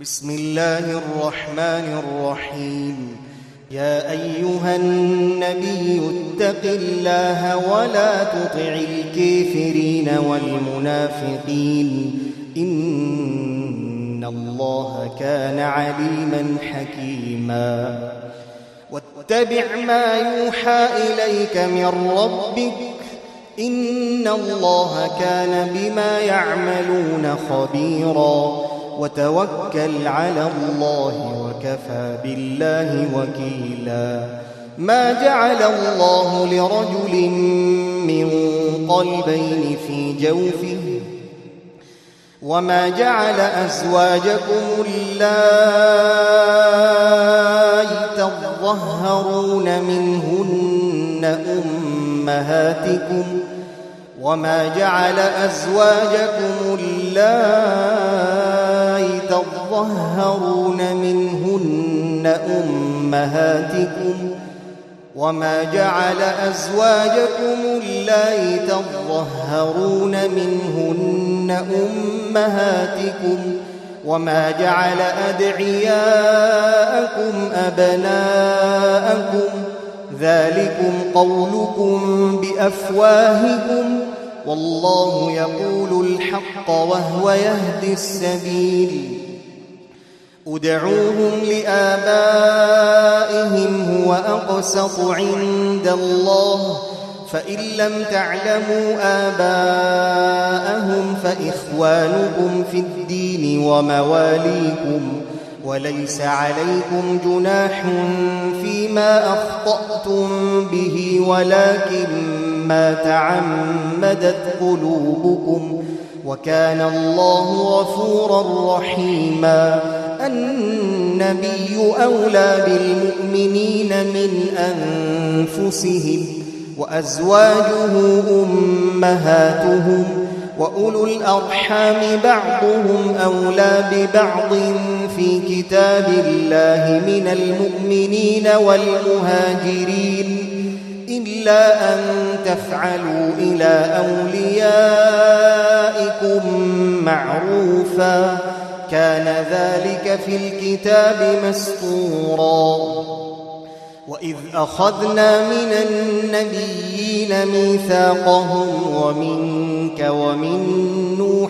بسم الله الرحمن الرحيم. يا أيها النبي اتق الله ولا تطع الكافرين والمنافقين إن الله كان عليما حكيما. واتبع ما يوحى إليك من ربك إن الله كان بما يعملون خبيرا. وتوكل على الله وكفى بالله وكيلا. ما جعل الله لرجل من قلبين في جوفه وما جعل أزواجكم اللائي تظهرون منهن أمهاتكم وما جعل أزواجكم اللائي تظهرون منهن أمهاتكم وما جعل أزواجكم اللائي تظهرون منهن أمهاتكم وما جعل أدعياءكم أبناءكم ذلكم قولكم بأفواهكم والله يقول الحق وهو يهدي السبيل. ادعوهم لآبائهم هو أقسط عند الله فإن لم تعلموا آباءهم فإخوانكم في الدين ومواليكم وليس عليكم جناح فيما أخطأتم به ولكن ما تعمدت قلوبكم وكان الله غفورا رحيما. النبي أولى بالمؤمنين من أنفسهم وأزواجه أمهاتهم وأولو الأرحام بعضهم أولى ببعض في كتاب الله من المؤمنين والمهاجرين إلا أن تفعلوا إلى أوليائكم معروفا كان ذلك في الكتاب مسطورا. وإذ أخذنا من النبيين ميثاقهم ومنك ومن نوح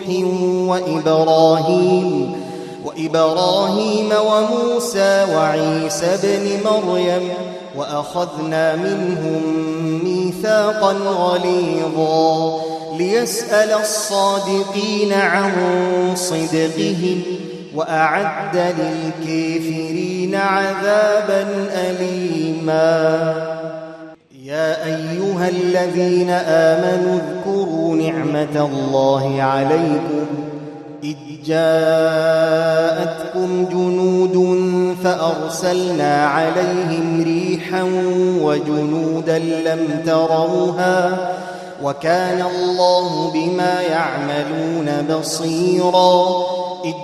وإبراهيم وموسى وعيسى بن مريم وأخذنا منهم ميثاقا غليظا ليسأل الصادقين عن صدقهم وأعد للكافرين عذابا أليما. يا أيها الذين آمنوا اذكروا نعمة الله عليكم إذ جاءتكم جنود فأرسلنا عليهم ريحا وجنودا لم تروها وكان الله بما يعملون بصيرا. إذ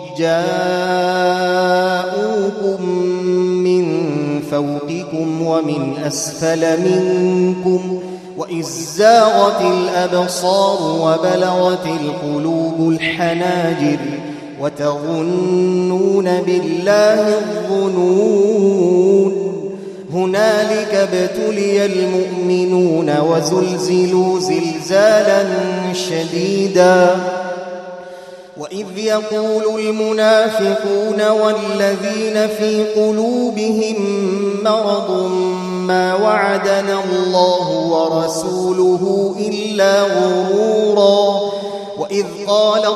جاءوكم من فوقكم ومن أسفل منكم وإذ زاغت الأبصار وبلغت القلوب الحناجر وتظنون بالله الظنون. هنالك ابتلي المؤمنون وزلزلوا زلزالا شديدا. وإذ يقول المنافقون والذين في قلوبهم مرض ما وعدنا الله ورسوله إلا غرورا. وإذ قالت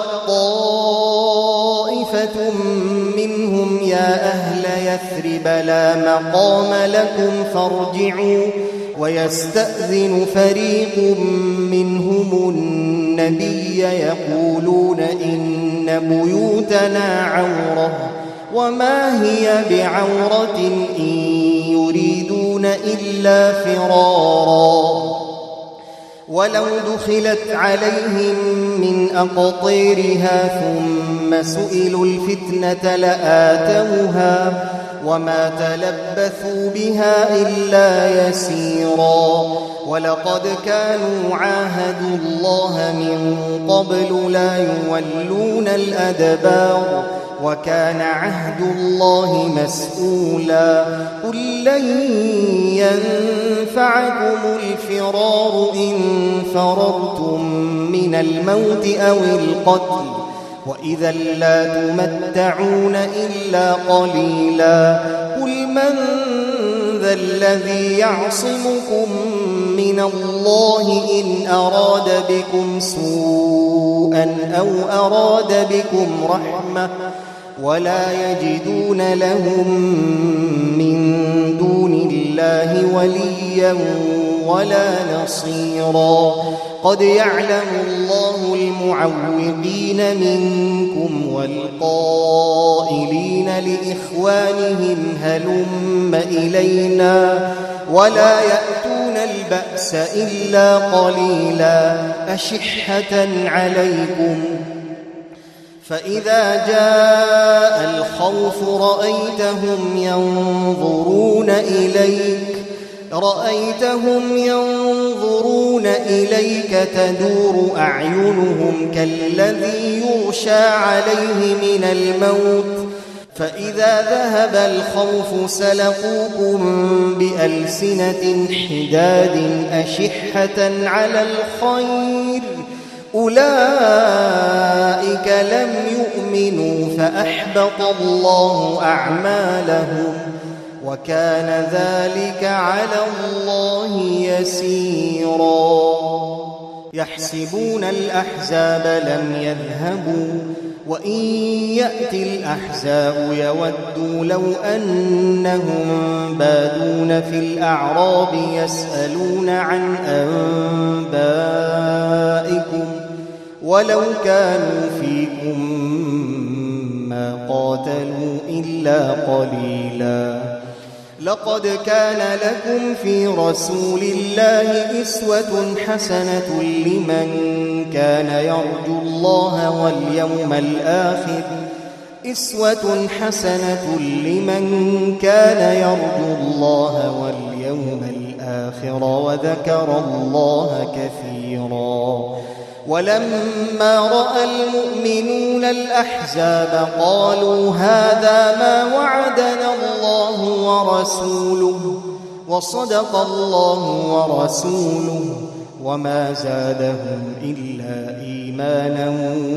طائفة منهم يا أهل يثرب لا مقام لكم فارجعوا ويستأذن فريق منهم النبي يقولون إن بيوتنا عورة وما هي بعورة إن يريدون إلا فرارا. ولو دخلت عليهم من أقطيرها ثم سئلوا الفتنة لآتوها وما تلبثوا بها إلا يسيرا. ولقد كانوا عاهدوا الله من قبل لا يولون الأدبار وكان عهد الله مسؤولا قل لن ينفعكم الفرار إن فررتم من الموت أو القتل وإذا لا تمتعون إلا قليلا قل من ذا الذي يعصمكم من الله إن أراد بكم سوءا أو أراد بكم رحمة ولا يجدون لهم من دون الله وليا ولا نصيرا قد يعلم الله المعوقين منكم والقائلين لإخوانهم هلم إلينا ولا يأتون البأس إلا قليلا أشحة عليكم فإذا جاء الخوف رأيتهم ينظرون إليك تدور أعينهم كالذي يغشى عليه من الموت فإذا ذهب الخوف سلقوكم بألسنة حداد أشحة على الخير أولئك لم يؤمنوا فأحبط الله أعمالهم وكان ذلك على الله يسيرا يحسبون الأحزاب لم يذهبوا وإن يأتي الأحزاب يودوا لو أنهم بادون في الأعراب يسألون عن أنبائكم ولو كانوا فيكم ما قاتلوا إلا قليلا لقد كان لكم في رسول الله أسوة حسنة لمن كان يرجو الله واليوم الآخر وذكر الله كثيرا ولما رأى المؤمنون الأحزاب قالوا هذا ما وعدنا الله ورسوله وصدق الله ورسوله وما زادهم إلا إيمانا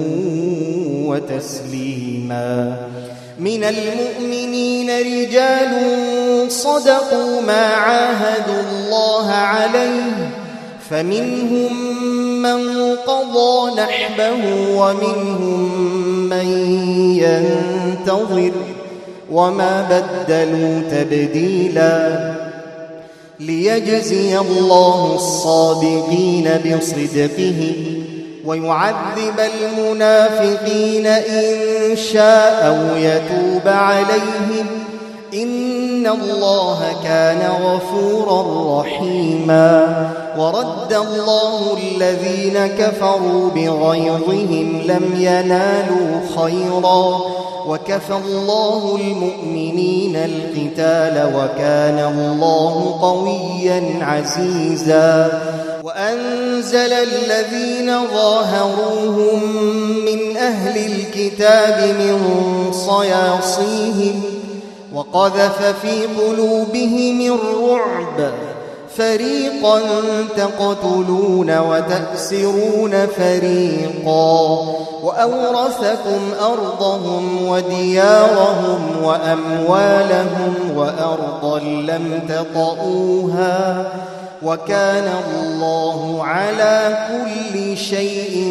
وتسليما من المؤمنين رجال صدقوا ما عاهدوا الله عليه فمنهم من قضى نحبه ومنهم من ينتظر وما بدلوا تبديلا ليجزي الله الصادقين بصدقه ويعذب المنافقين إن شاء أو يتوب عليهم إن الله كان غفورا رحيما ورد الله الذين كفروا بغيظهم لم ينالوا خيرا وكفى الله المؤمنين القتال وكان الله قويا عزيزا وأنزل الذين ظاهروهم من أهل الكتاب من صياصيهم وقذف في قلوبهم الرعب فريقا تقتلون وتأسرون فريقا وأورثكم أرضهم وديارهم وأموالهم وأرضا لم تطئوها وكان الله على كل شيء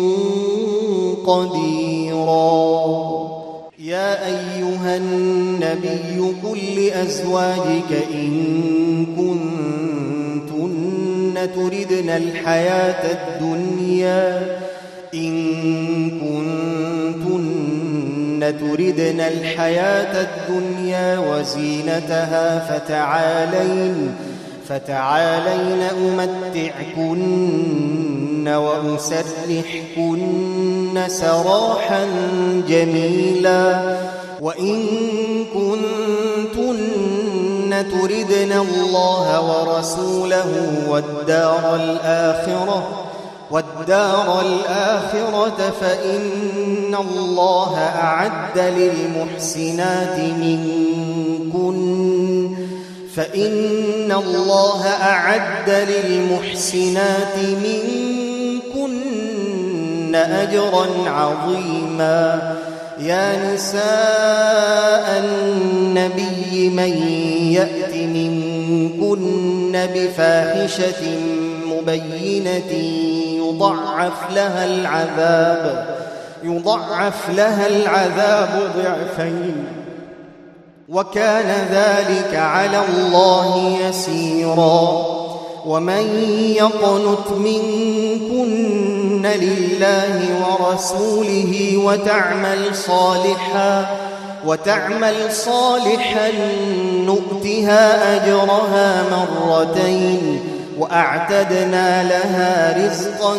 قديرا يا أيها النبي قل لأزواجك إن كنتن تردن الحياة الدنيا وزينتها فتعالين أمتعكن وأسرحكن سراحا جميلا وإن كنتن تردن الله ورسوله والدار الآخرة فإن الله أعد للمحسنات منكن أجرا عظيما. يا نساء النبي من يأت منكن بفاحشة مبينة يضعف لها العذاب ضعفين وكان ذلك على الله يسيرا. ومن يقنت منكن لله ورسوله وتعمل صالحا نؤتها أجرها مرتين وأعتدنا لها رزقا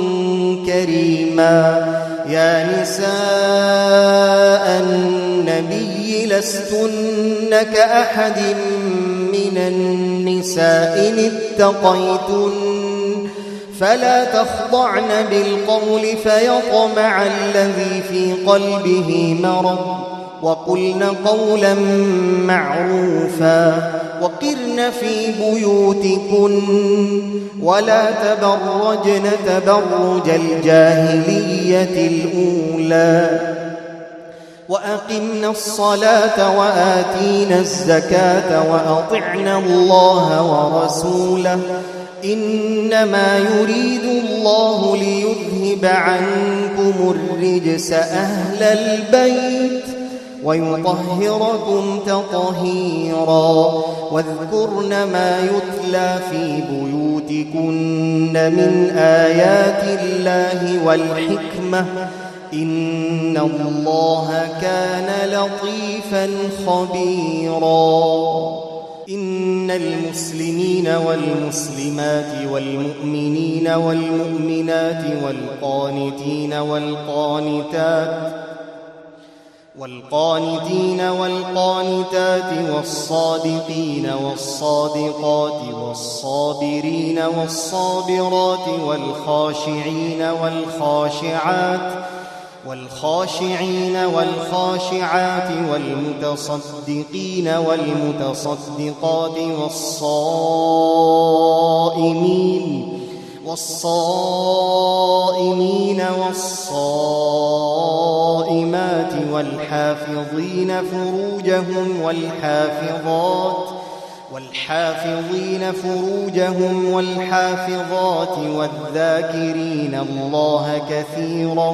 كريما. يا نساء النبي لستن كأحد من النساء إن اتقيتن فلا تخضعن بالقول فيطمع الذي في قلبه مرض وقلن قولا معروفا. وقرن في بيوتكن ولا تبرجن تبرج الجاهلية الأولى وأقمنا الصلاة وآتينا الزكاة وأطعنا الله ورسوله إنما يريد الله ليذهب عنكم الرجس أهل البيت ويطهركم تطهيرا. واذكرن ما يتلى في بيوتكن من آيات الله والحكمة إن الله كان لطيفا خبيرا. إن المسلمين والمسلمات والمؤمنين والمؤمنات والقانتين والقانتات والصادقين والصادقات والصابرين والصابرات والخاشعين والخاشعات والمتصدقين والمتصدقات والصائمين والصائمات والحافظين فروجهم والحافظات والذاكرين الله كثيرا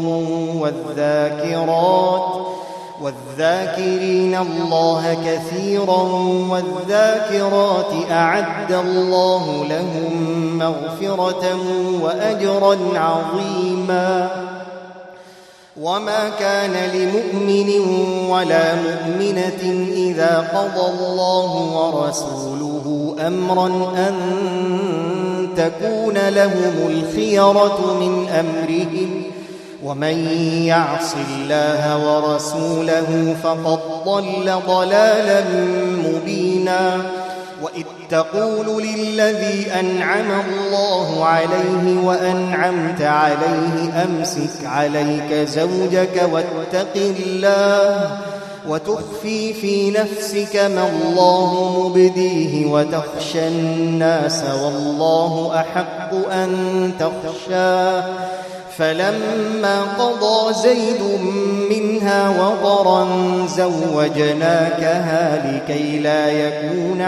والذاكرات أعد الله لهم مغفرة وأجرا عظيما. وما كان لمؤمن ولا مؤمنة إذا قضى الله ورسوله أمرا أن تكون لهم الخيرة من أمرهم ومن يعص الله ورسوله فقد ضل ضلالا مبينا. وإذ تقول للذي أنعم الله عليه وأنعمت عليه أمسك عليك زوجك واتق الله وتخفي في نفسك ما الله مبديه وتخشى الناس والله أحق أن تخشاه. فلما قضى زيد منها وطرا زوجناكها لكي لا يكون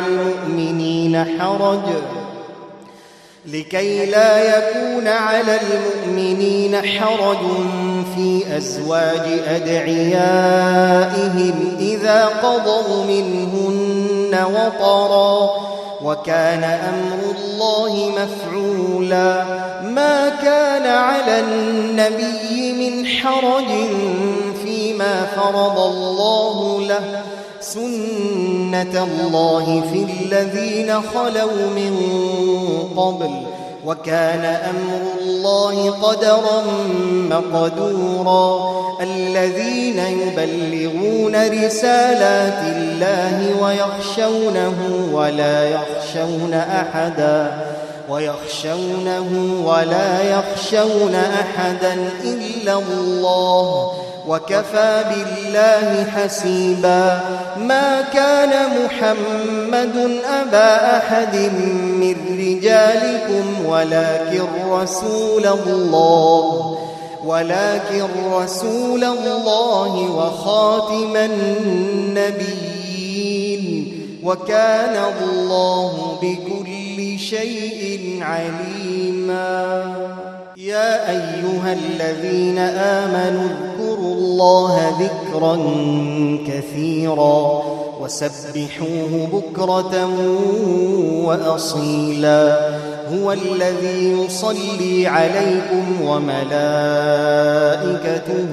على المؤمنين حرج في أزواج أدعيائهم إذا قضوا منهن وطرا وكان أمر الله مفعولا. ما كان على النبي من حرج فيما فرض الله له سنة الله في الذين خلوا من قبل وكان أمر الله قدرا مقدورا الذين يبلغون رسالات الله ويخشونه ولا يخشون أحدا إلا الله وكفى بالله حسيبا ما كان محمد أبا أحد من رجالكم ولكن رسول الله وخاتم النبيين وكان الله بكل شيء عليما يا أيها الذين آمنوا اذكروا الله ذكرا كثيرا وسبحوه بكرة وأصيلا هو الذي يصلي عليكم وملائكته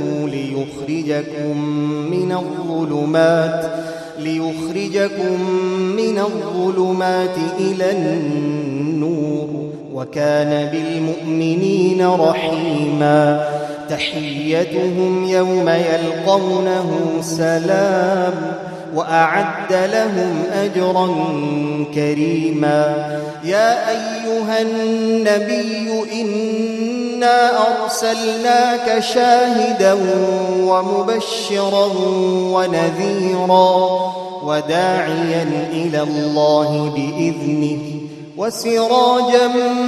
ليخرجكم من الظلمات إلى النور وكان بالمؤمنين رحيما تحيتهم يوم يلقونه سلام وأعد لهم أجرا كريما يا أيها النبي إنا أرسلناك شاهدا ومبشرا ونذيرا وداعيا إلى الله بإذنه وسراجا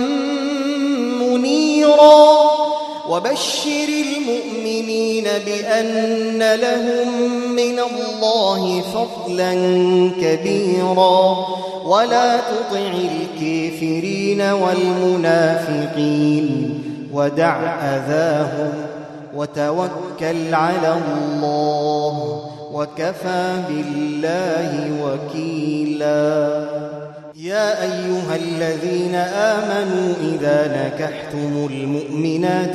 منيرا وبشر المؤمنين بأن لهم من الله فضلا كبيرا ولا تطع الكافرين والمنافقين ودع أذاهم وتوكل على الله وكفى بالله وكيلا يا أيها الذين آمنوا إذا نكحتم المؤمنات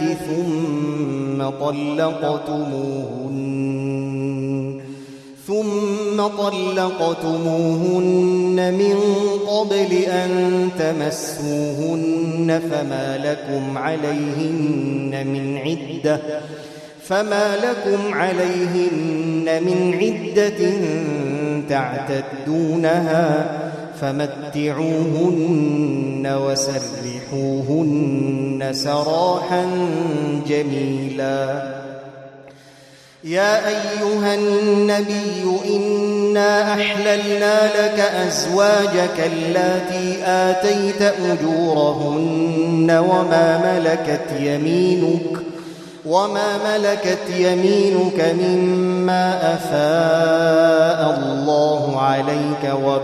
ثم طلقتموهن من قبل أن تمسوهن فما لكم عليهن من عدة تعتدونها فمتعوهن وسرحوهن سراحا جميلا يا أيها النبي إنا أحللنا لك أزواجك اللاتي آتيت أجورهن وما ملكت يمينك مما أفاء الله عليك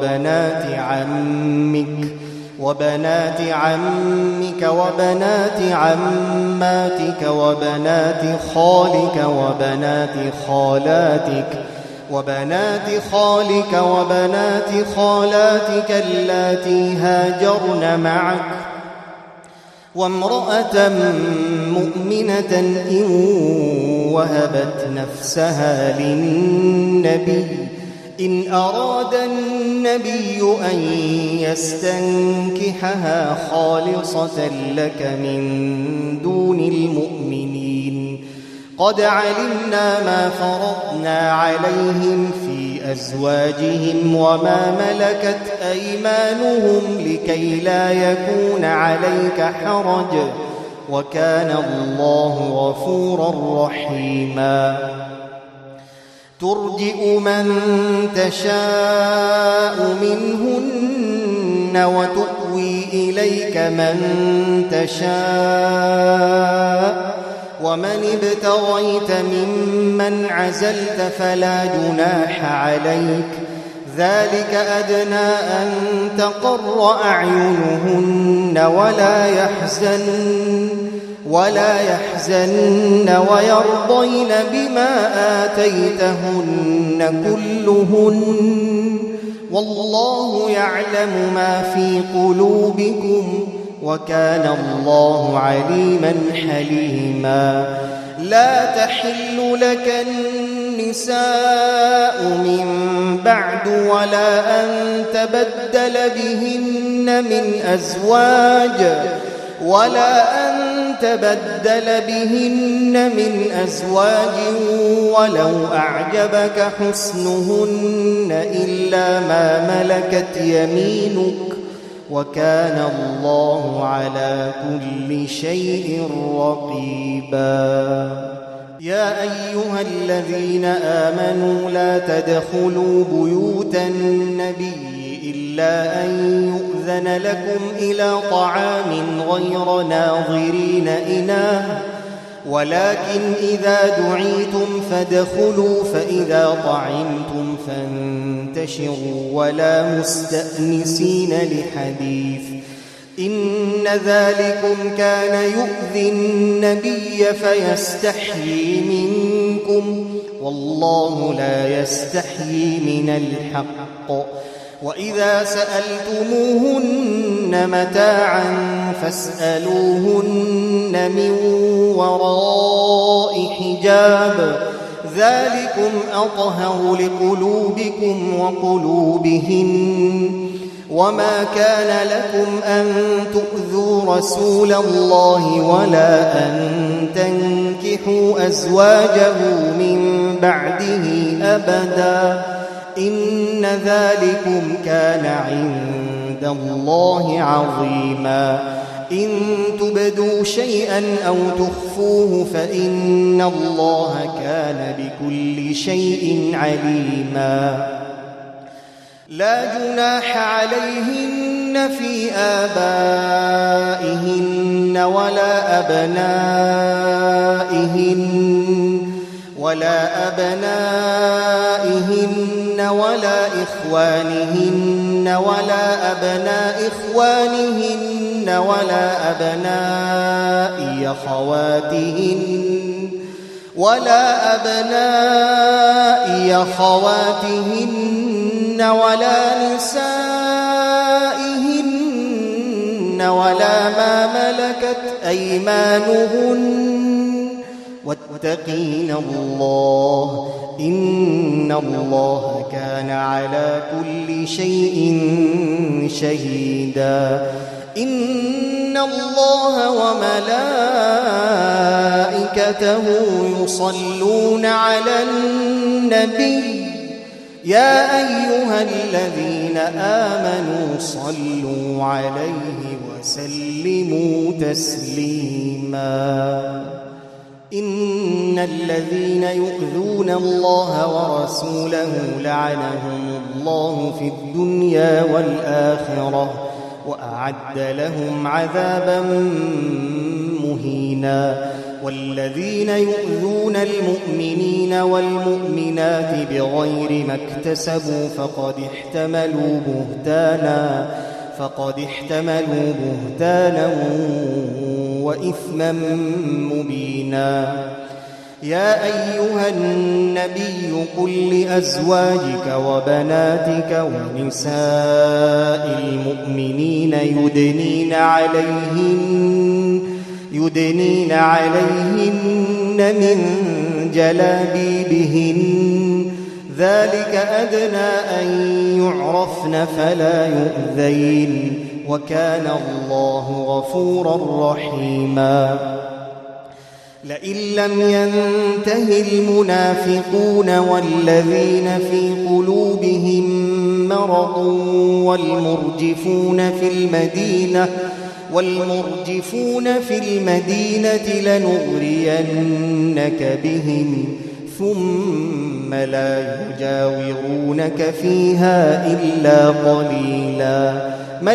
وبنات عمك وبنات عماتك وبنات خالك وبنات خالاتك اللاتي هاجرن معك وامرأة مؤمنة إن وهبت نفسها للنبي إن أراد النبي أن يستنكحها خالصة لك من دون المؤمنين قد علمنا ما فرضنا عليهم في أزواجهم وما ملكت أيمانهم لكي لا يكون عليك حرج وكان الله غفورا رحيما ترجئ من تشاء منهن وتؤوي إليك من تشاء ومن ابتغيت ممن عزلت فلا جناح عليك ذلك أدنى أن تقر أعينهن ولا يحزن ويرضين بما آتيتهن كلهن والله يعلم ما في قلوبكم وكان الله عليما حليما لا تحل لك النساء من بعد ولا أن تبدل بهن من أزواج ولا أن تبدل بهن من أزواج ولو أعجبك حسنهن إلا ما ملكت يمينك وكان الله على كل شيء رقيبا. يا أيها الذين آمنوا لا تدخلوا بيوت النبي إلا أن يؤذن لكم إلى طعام غير ناظرين إناه ولكن إذا دعيتم فادخلوا فإذا طعمتم فانتشروا ولا مستأنسين لحديث إن ذلكم كان يؤذي النبي فيستحيي منكم والله لا يستحيي من الحق. وإذا سألتموهن متاعا فاسألوهن من وراء حجاب ذلكم أطهر لقلوبكم وقلوبهن. وما كان لكم أن تؤذوا رسول الله ولا أن تنكحوا أزواجه من بعده أبدا إن ذلكم كان عند الله عظيما. إن تبدوا شيئا أو تخفوه فإن الله كان بكل شيء عليما. لا جناح عليهن في آبائهن ولا أبنائهن ولا إخوانهن ولا أبناء إخوانهن ولا أبناء أخواتهن ولا نسائهن ولا ما ملكت أيمانهن واتقين الله إن الله كان على كل شيء شهيدا. إن الله وملائكته يصلون على النبي يا أيها الذين آمنوا صلوا عليه وسلموا تسليما. إن الذين يؤذون الله ورسوله لعنهم الله في الدنيا والآخرة وأعد لهم عذابا مهينا. والذين يؤذون المؤمنين والمؤمنات بغير ما اكتسبوا فقد احتملوا بهتانا وإثما مبينا. يا أيها النبي قل لأزواجك وبناتك ونساء المؤمنين يدنين عليهن من جلابيبهن ذلك أدنى أن يعرفن فلا يؤذين وكان الله غفورا رحيما. لئن لم ينته المنافقون والذين في قلوبهم مرض والمرجفون في المدينة لنغرينك بهم ثم لا يجاورونك فيها إلا قليلا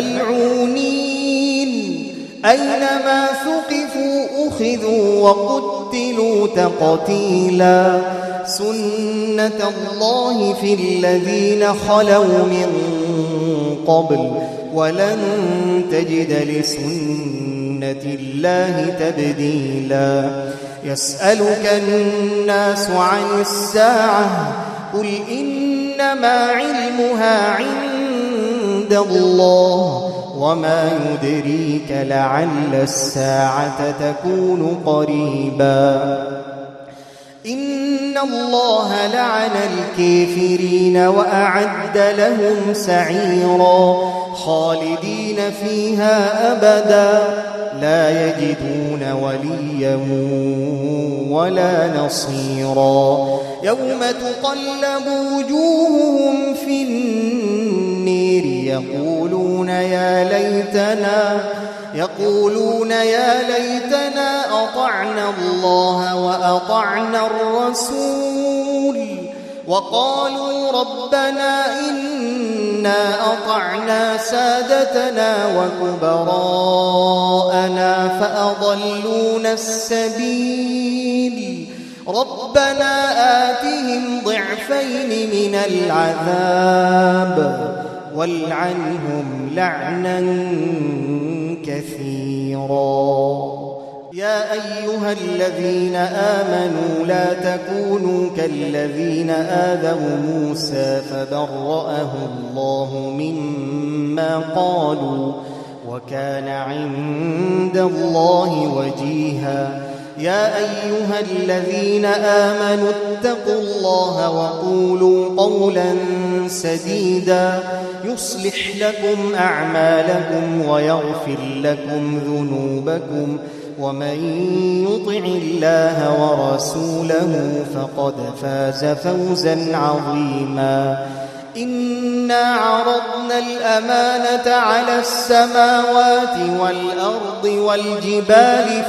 ملعونين أينما ثقفوا أخذوا وقتلوا تقتيلا. سنة الله في الذين خلوا من قبل ولن تجد لسنة الله تبديلا. يسألك الناس عن الساعة قل إنما علمها عند الله وما يدريك لعل الساعة تكون قريبا. إن الله لعن الكافرين وأعد لهم سعيرا خالدين فيها أبدا لا يجدون وليا ولا نصيرا يوم تقلب وجوههم في النير يقولون يا ليتنا أطعنا الله وأطعنا الرسول وقالوا ربنا إنا أطعنا سادتنا وكبراءنا فأضلونا السبيل ربنا آتهم ضعفين من العذاب والعنهم لعنا كثيرا يا أيها الذين آمنوا لا تكونوا كالذين آذوا موسى فبرأه الله مما قالوا وكان عند الله وجيها يا أيها الذين آمنوا اتقوا الله وقولوا قولا سديدا يصلح لكم أعمالكم ويغفر لكم ذنوبكم ومن يطع الله ورسوله فقد فاز فوزا عظيما إنا عرضنا الأمانة على السماوات والأرض والجبال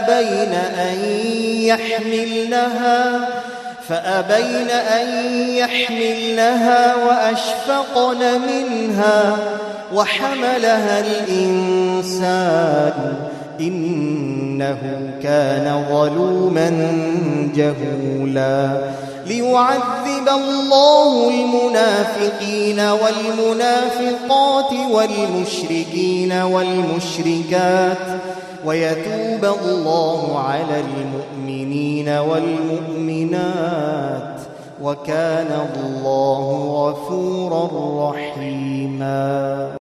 فأبين أن يحملنها وأشفقن منها وحملها الإنسان إنه كان ظلوما جهولا ليعذب الله المنافقين والمنافقات والمشركين والمشركات ويتوب الله على المؤمنين والمؤمنات وكان الله غفورا رحيما.